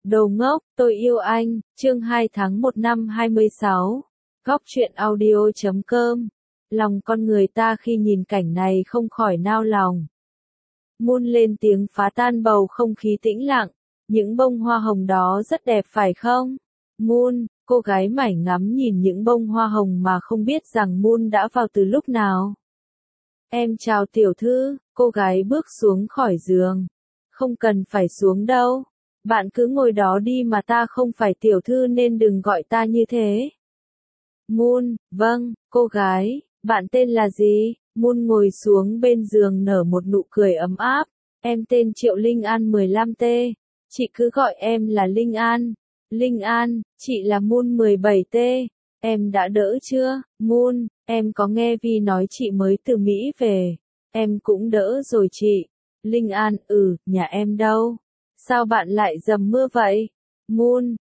Đồ ngốc, tôi yêu anh, chương 2 tháng 1 năm 26. Góc truyện audio.com. Lòng con người ta khi nhìn cảnh này không khỏi nao lòng. Moon lên tiếng phá tan bầu không khí tĩnh lặng. Những bông hoa hồng đó rất đẹp phải không? Moon, cô gái mải ngắm nhìn những bông hoa hồng mà không biết rằng Moon đã vào từ lúc nào. Em chào tiểu thư, cô gái bước xuống khỏi giường. Không cần phải xuống đâu. Bạn cứ ngồi đó đi mà ta không phải tiểu thư nên đừng gọi ta như thế. Moon, vâng, cô gái, bạn tên là gì? Moon ngồi xuống bên giường nở một nụ cười ấm áp. Em tên Triệu Linh An 15T. Chị cứ gọi em là Linh An. Linh An, chị là Moon 17T. Em đã đỡ chưa? Moon, em có nghe Vi nói chị mới từ Mỹ về. Em cũng đỡ rồi chị. Linh An, nhà em đâu? Sao bạn lại dầm mưa vậy? Moon,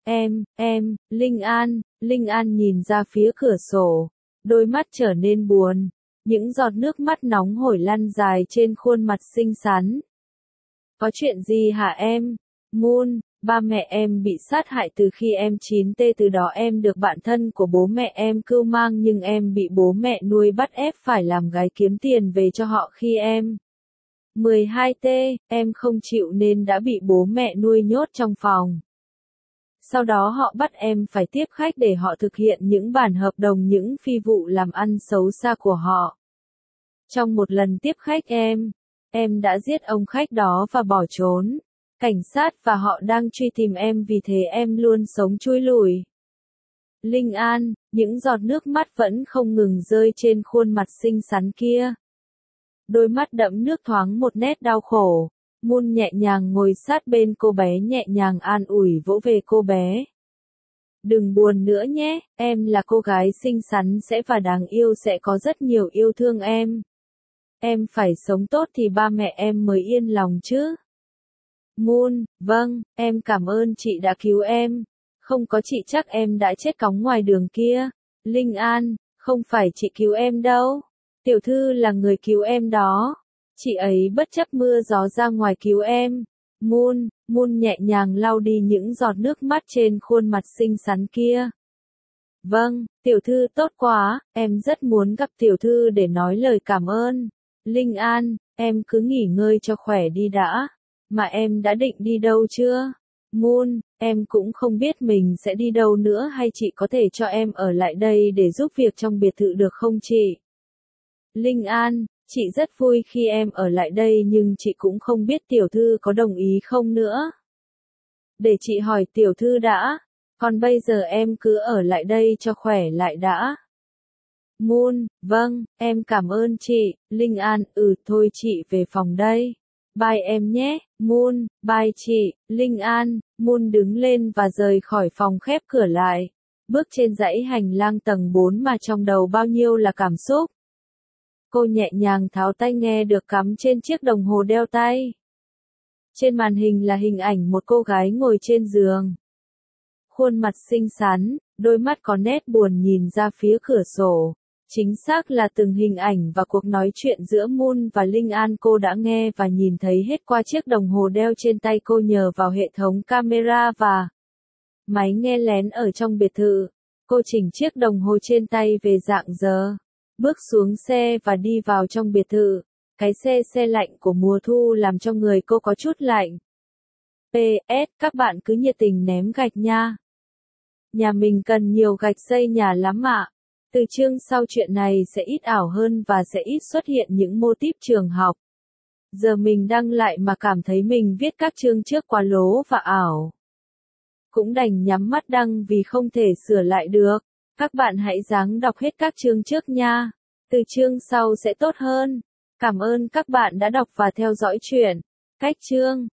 Linh An nhìn ra phía cửa sổ. Đôi mắt trở nên buồn. Những giọt nước mắt nóng hổi lăn dài trên khuôn mặt xinh xắn. Có chuyện gì hả em? Moon, ba mẹ em bị sát hại từ khi em 9T, từ đó em được bạn thân của bố mẹ em cưu mang nhưng em bị bố mẹ nuôi bắt ép phải làm gái kiếm tiền về cho họ khi em 12T, em không chịu nên đã bị bố mẹ nuôi nhốt trong phòng. Sau đó họ bắt em phải tiếp khách để họ thực hiện những bản hợp đồng, những phi vụ làm ăn xấu xa của họ. Trong một lần tiếp khách em đã giết ông khách đó và bỏ trốn. Cảnh sát và họ đang truy tìm em, vì thế em luôn sống chui lủi. Linh An, những giọt nước mắt vẫn không ngừng rơi trên khuôn mặt xinh xắn kia. Đôi mắt đẫm nước thoáng một nét đau khổ. Moon nhẹ nhàng ngồi sát bên cô bé, nhẹ nhàng an ủi vỗ về cô bé. Đừng buồn nữa nhé, em là cô gái xinh xắn và đáng yêu, sẽ có rất nhiều yêu thương em. Em phải sống tốt thì ba mẹ em mới yên lòng chứ. Moon, vâng, em cảm ơn chị đã cứu em. Không có chị chắc em đã chết cóng ngoài đường kia. Linh An, không phải chị cứu em đâu. Tiểu thư là người cứu em đó. Chị ấy bất chấp mưa gió ra ngoài cứu em. Moon nhẹ nhàng lau đi những giọt nước mắt trên khuôn mặt xinh xắn kia. Vâng, tiểu thư tốt quá, em rất muốn gặp tiểu thư để nói lời cảm ơn. Linh An, em cứ nghỉ ngơi cho khỏe đi đã. Mà em đã định đi đâu chưa? Moon, em cũng không biết mình sẽ đi đâu nữa, hay chị có thể cho em ở lại đây để giúp việc trong biệt thự được không chị? Linh An, chị rất vui khi em ở lại đây nhưng chị cũng không biết tiểu thư có đồng ý không nữa. Để chị hỏi tiểu thư đã, còn bây giờ em cứ ở lại đây cho khỏe lại đã. Moon, vâng, em cảm ơn chị. Linh An, thôi chị về phòng đây. Bye em nhé. Moon, bye chị. Linh An, Moon đứng lên và rời khỏi phòng, khép cửa lại. Bước trên dãy hành lang tầng 4 mà trong đầu bao nhiêu là cảm xúc. Cô nhẹ nhàng tháo tai nghe được cắm trên chiếc đồng hồ đeo tay. Trên màn hình là hình ảnh một cô gái ngồi trên giường. Khuôn mặt xinh xắn, đôi mắt có nét buồn nhìn ra phía cửa sổ. Chính xác là từng hình ảnh và cuộc nói chuyện giữa Moon và Linh An cô đã nghe và nhìn thấy hết qua chiếc đồng hồ đeo trên tay cô nhờ vào hệ thống camera và máy nghe lén ở trong biệt thự. Cô chỉnh chiếc đồng hồ trên tay về dạng giờ. Bước xuống xe và đi vào trong biệt thự. Cái xe lạnh của mùa thu làm cho người cô có chút lạnh. PS, các bạn cứ nhiệt tình ném gạch nha. Nhà mình cần nhiều gạch xây nhà lắm ạ. Từ chương sau chuyện này sẽ ít ảo hơn và sẽ ít xuất hiện những mô típ trường học. Giờ mình đăng lại mà cảm thấy mình viết các chương trước quá lố và ảo. Cũng đành nhắm mắt đăng vì không thể sửa lại được. Các bạn hãy ráng đọc hết các chương trước nha. Từ chương sau sẽ tốt hơn. Cảm ơn các bạn đã đọc và theo dõi chuyện. Cách chương